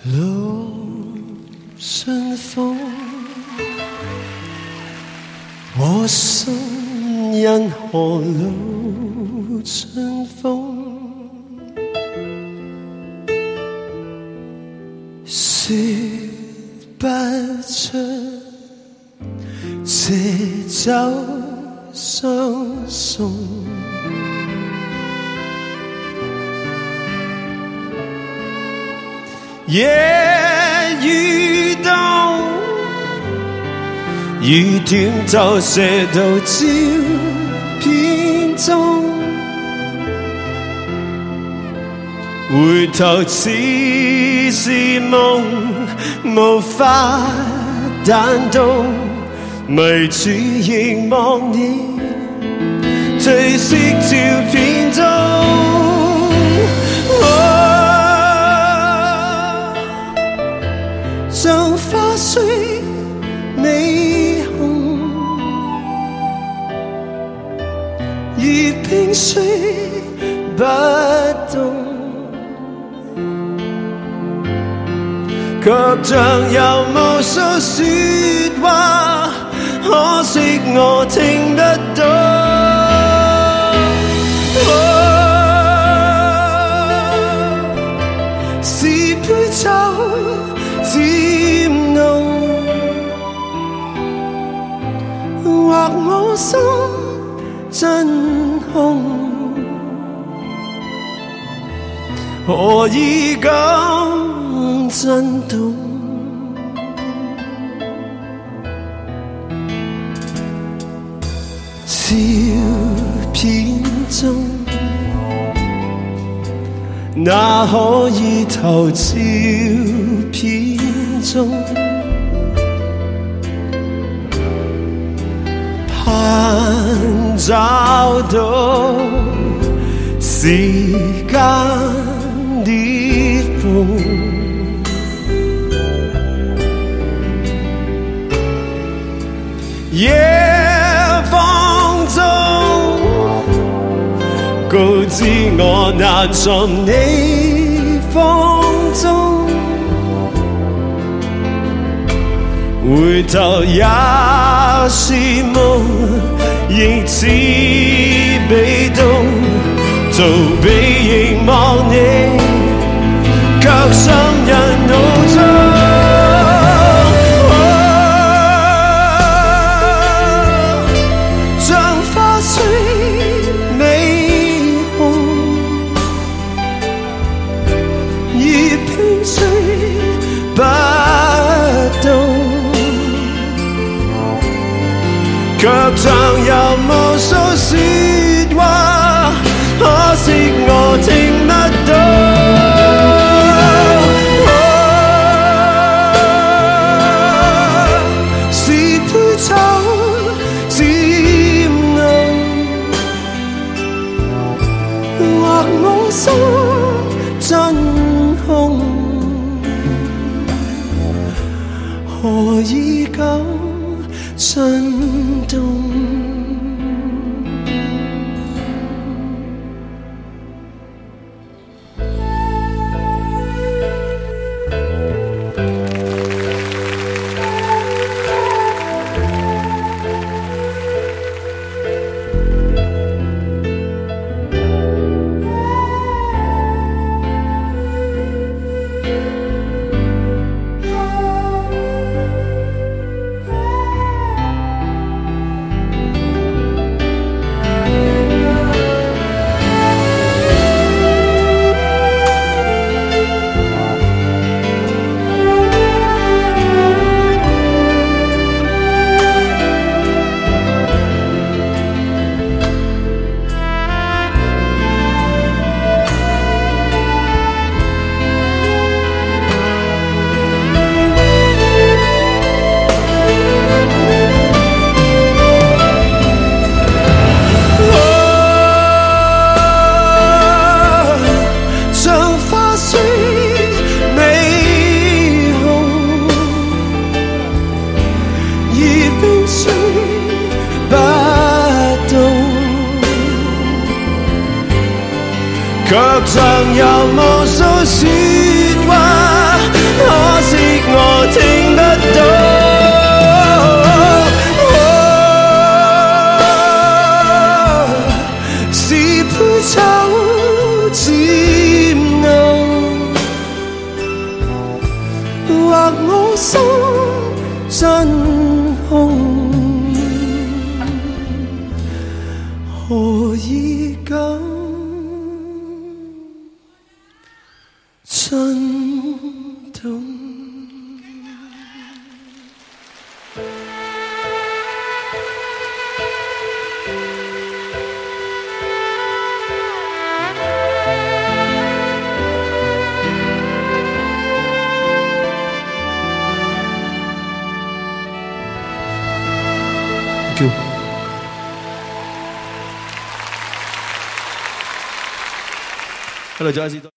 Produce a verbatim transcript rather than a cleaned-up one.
路顺风，我心因何路顺风？说不出这酒相送。夜雨冬，雨短就射到照片中，回頭似是夢，無法彈動，迷住凝望你褪色照片中。像花雖美紅，如冰水不動，卻像有無數說話，可惜我聽得到。哦，是杯酒漸濃，或我心真空，何以咁震動？照片中，那可以投照片中，盼找到時間裂縫，夜放縱，告知我難從你放縱，回頭也是夢，亦似被動，逃避凝望你，卻心人腦中。卻像有無數說話，可惜我聽不到。哦，是杯酒漸濃，或我心真空，何以咁震動？卻像有無數說話， 可惜我聽得到。是杯酒漸濃，或我心真空，何以敢震動？Thank you。Hello， Jazzy。